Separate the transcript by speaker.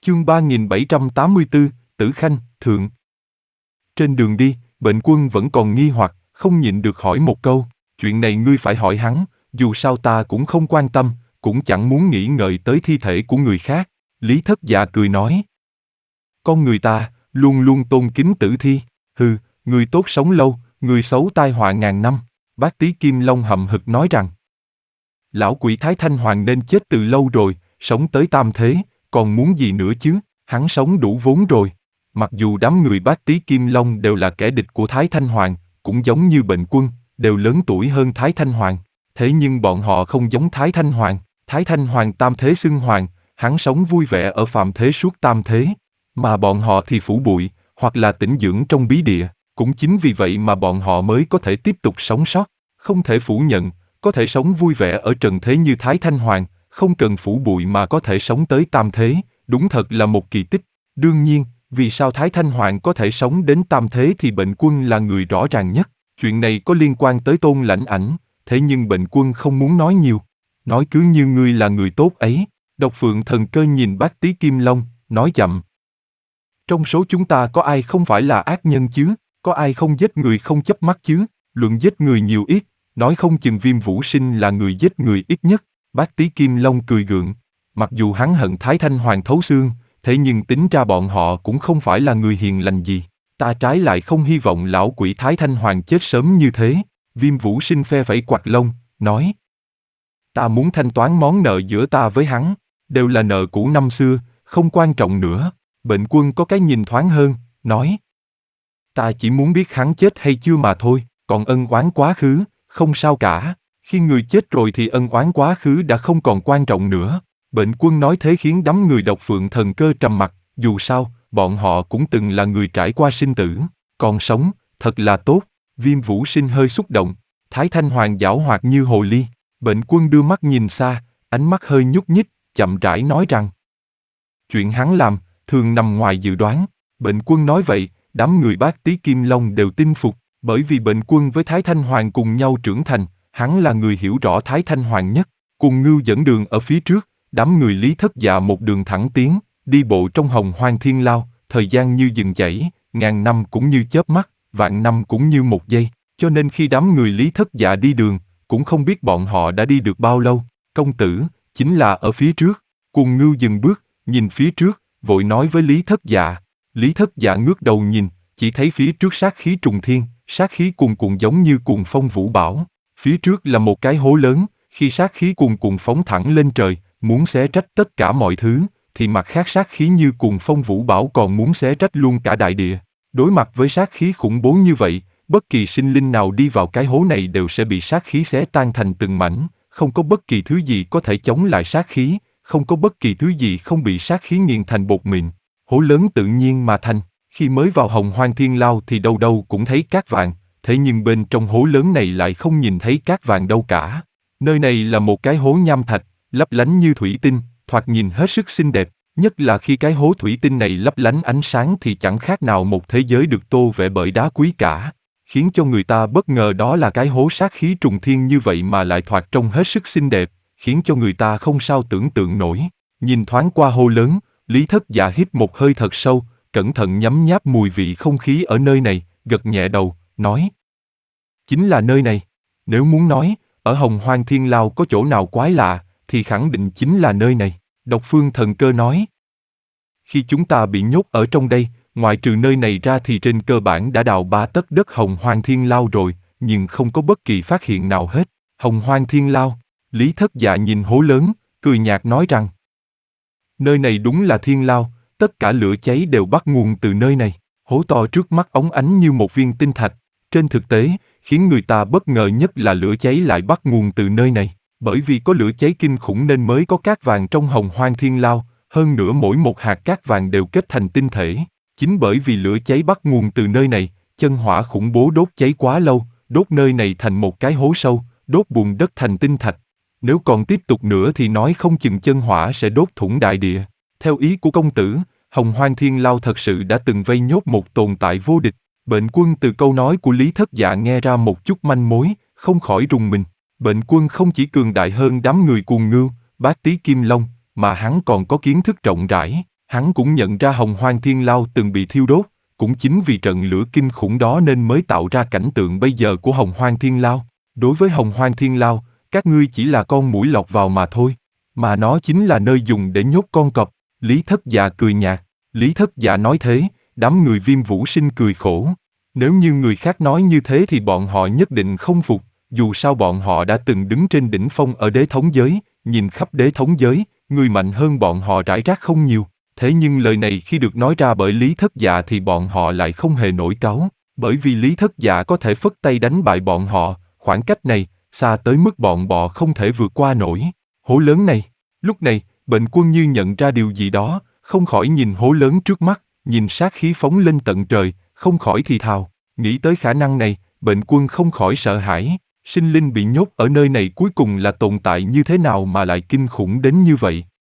Speaker 1: Chương 3784, Tử Khanh, Thượng. Trên đường đi, Bệnh Quân vẫn còn nghi hoặc, không nhịn được hỏi một câu, chuyện này ngươi phải hỏi hắn, dù sao ta cũng không quan tâm, cũng chẳng muốn nghĩ ngợi tới thi thể của người khác. Lý Thất Dạ cười nói, con người ta, luôn luôn tôn kính tử thi, người tốt sống lâu, người xấu tai họa ngàn năm. Bác Tý Kim Long hậm hực nói rằng, lão quỷ Thái Thanh Hoàng nên chết từ lâu rồi, sống tới tam thế, còn muốn gì nữa chứ, hắn sống đủ vốn rồi. Mặc dù đám người Bác Tý Kim Long đều là kẻ địch của Thái Thanh Hoàng, cũng giống như Bệnh Quân, đều lớn tuổi hơn Thái Thanh Hoàng, thế nhưng bọn họ không giống Thái Thanh Hoàng. Thái Thanh Hoàng tam thế xưng hoàng, hắn sống vui vẻ ở phàm thế suốt tam thế, mà bọn họ thì phủ bụi, hoặc là tĩnh dưỡng trong bí địa. Cũng chính vì vậy mà bọn họ mới có thể tiếp tục sống sót. Không thể phủ nhận, có thể sống vui vẻ ở trần thế như Thái Thanh Hoàng, không cần phủ bụi mà có thể sống tới tam thế, đúng thật là một kỳ tích. Đương nhiên, vì sao Thái Thanh Hoàng có thể sống đến tam thế thì Bệnh Quân là người rõ ràng nhất. Chuyện này có liên quan tới Tôn Lãnh Ảnh, thế nhưng Bệnh Quân không muốn nói nhiều. Nói cứ như ngươi là người tốt ấy. Độc Phượng Thần Cơ nhìn Bác Tý Kim Long, nói chậm. Trong số chúng ta có ai không phải là ác nhân chứ? Có ai không giết người không chớp mắt chứ? Luận giết người nhiều ít, nói không chừng Viêm Vũ Sinh là người giết người ít nhất. Bác Tý Kim Long cười gượng. Mặc dù hắn hận Thái Thanh Hoàng thấu xương, thế nhưng tính ra bọn họ cũng không phải là người hiền lành gì. Ta trái lại không hy vọng lão quỷ Thái Thanh Hoàng chết sớm như thế. Viêm Vũ Sinh phe phẩy quạt lông, nói. Ta muốn thanh toán món nợ giữa ta với hắn, đều là nợ cũ năm xưa, không quan trọng nữa. Bệnh Quân có cái nhìn thoáng hơn, nói. Ta chỉ muốn biết hắn chết hay chưa mà thôi, còn ân oán quá khứ, không sao cả. Khi người chết rồi thì ân oán quá khứ đã không còn quan trọng nữa. Bệnh Quân nói thế khiến đám người Độc Phượng Thần Cơ trầm mặc, dù sao, bọn họ cũng từng là người trải qua sinh tử, còn sống, thật là tốt. Viêm Vũ Sinh hơi xúc động, Thái Thanh Hoàng giảo hoạt như hồ ly. Bệnh Quân đưa mắt nhìn xa, ánh mắt hơi nhúc nhích, chậm rãi nói rằng, chuyện hắn làm, thường nằm ngoài dự đoán. Bệnh Quân nói vậy, đám người Bác Tý Kim Long đều tin phục, bởi vì Bệnh Quân với Thái Thanh Hoàng cùng nhau trưởng thành, hắn là người hiểu rõ Thái Thanh Hoàng nhất. Cùng Ngưu dẫn đường ở phía trước, đám người Lý Thất Dạ một đường thẳng tiến, đi bộ trong Hồng Hoang Thiên Lao, thời gian như dừng chảy, ngàn năm cũng như chớp mắt, vạn năm cũng như một giây, cho nên khi đám người Lý Thất Dạ đi đường, cũng không biết bọn họ đã đi được bao lâu. Công tử, chính là ở phía trước. Cùng Ngưu dừng bước, nhìn phía trước, vội nói với Lý Thất Dạ. Lý Thất Dạ ngước đầu nhìn, chỉ thấy phía trước sát khí trùng thiên, sát khí cuồn cuộn giống như cuồng phong vũ bão. Phía trước là một cái hố lớn, khi sát khí cuồn cuộn phóng thẳng lên trời, muốn xé rách tất cả mọi thứ, thì mặt khác sát khí như cuồng phong vũ bão còn muốn xé rách luôn cả đại địa. Đối mặt với sát khí khủng bố như vậy, bất kỳ sinh linh nào đi vào cái hố này đều sẽ bị sát khí xé tan thành từng mảnh, không có bất kỳ thứ gì có thể chống lại sát khí, không có bất kỳ thứ gì không bị sát khí nghiền thành bột mịn. Hố lớn tự nhiên mà thành, khi mới vào Hồng Hoang Thiên Lao thì đâu đâu cũng thấy cát vàng, thế nhưng bên trong hố lớn này lại không nhìn thấy cát vàng đâu cả. Nơi này là một cái hố nham thạch, lấp lánh như thủy tinh, thoạt nhìn hết sức xinh đẹp, nhất là khi cái hố thủy tinh này lấp lánh ánh sáng thì chẳng khác nào một thế giới được tô vẽ bởi đá quý cả. Khiến cho người ta bất ngờ đó là cái hố sát khí trùng thiên như vậy mà lại thoạt trông hết sức xinh đẹp, khiến cho người ta không sao tưởng tượng nổi. Nhìn thoáng qua hố lớn, Lý Thất Dạ hít một hơi thật sâu, cẩn thận nhấm nháp mùi vị không khí ở nơi này, gật nhẹ đầu, nói. Chính là nơi này. Nếu muốn nói, ở Hồng Hoang Thiên Lao có chỗ nào quái lạ, thì khẳng định chính là nơi này. Độc Phương Thần Cơ nói. Khi chúng ta bị nhốt ở trong đây, ngoại trừ nơi này ra thì trên cơ bản đã đào 3 tấc đất Hồng Hoang Thiên Lao rồi, nhưng không có bất kỳ phát hiện nào hết. Hồng Hoang Thiên Lao, Lý Thất Dạ nhìn hố lớn, cười nhạt nói rằng. Nơi này đúng là Thiên Lao, tất cả lửa cháy đều bắt nguồn từ nơi này. Hố to trước mắt óng ánh như một viên tinh thạch. Trên thực tế, khiến người ta bất ngờ nhất là lửa cháy lại bắt nguồn từ nơi này. Bởi vì có lửa cháy kinh khủng nên mới có cát vàng trong Hồng Hoang Thiên Lao, hơn nữa mỗi một hạt cát vàng đều kết thành tinh thể. Chính bởi vì lửa cháy bắt nguồn từ nơi này, chân hỏa khủng bố đốt cháy quá lâu, đốt nơi này thành một cái hố sâu, đốt bùn đất thành tinh thạch. Nếu còn tiếp tục nữa thì nói không chừng chân hỏa sẽ đốt thủng đại địa. Theo ý của công tử, Hồng Hoang Thiên Lao thật sự đã từng vây nhốt một tồn tại vô địch. Bệnh Quân từ câu nói của Lý Thất Dạ nghe ra một chút manh mối, không khỏi rùng mình. Bệnh Quân không chỉ cường đại hơn đám người Cuồng Ngưu, Bác Tý Kim Long, mà hắn còn có kiến thức rộng rãi. Hắn cũng nhận ra Hồng Hoang Thiên Lao từng bị thiêu đốt, cũng chính vì trận lửa kinh khủng đó nên mới tạo ra cảnh tượng bây giờ của Hồng Hoang Thiên Lao. Đối với Hồng Hoang Thiên Lao, các ngươi chỉ là con muỗi lọt vào mà thôi, mà nó chính là nơi dùng để nhốt con cọp. Lý Thất Dạ cười nhạt. Lý Thất Dạ nói thế, đám người Viêm Vũ Sinh cười khổ. Nếu như người khác nói như thế thì bọn họ nhất định không phục, dù sao bọn họ đã từng đứng trên đỉnh phong ở đế thống giới, nhìn khắp đế thống giới, người mạnh hơn bọn họ rải rác không nhiều. Thế nhưng lời này khi được nói ra bởi Lý Thất Dạ thì bọn họ lại không hề nổi cáu, bởi vì Lý Thất Dạ có thể phất tay đánh bại bọn họ, khoảng cách này, xa tới mức bọn bọ không thể vượt qua nổi. Hố lớn này, lúc này, Bệnh Quân như nhận ra điều gì đó, không khỏi nhìn hố lớn trước mắt, nhìn sát khí phóng lên tận trời, không khỏi thì thào, nghĩ tới khả năng này, Bệnh Quân không khỏi sợ hãi, sinh linh bị nhốt ở nơi này cuối cùng là tồn tại như thế nào mà lại kinh khủng đến như vậy.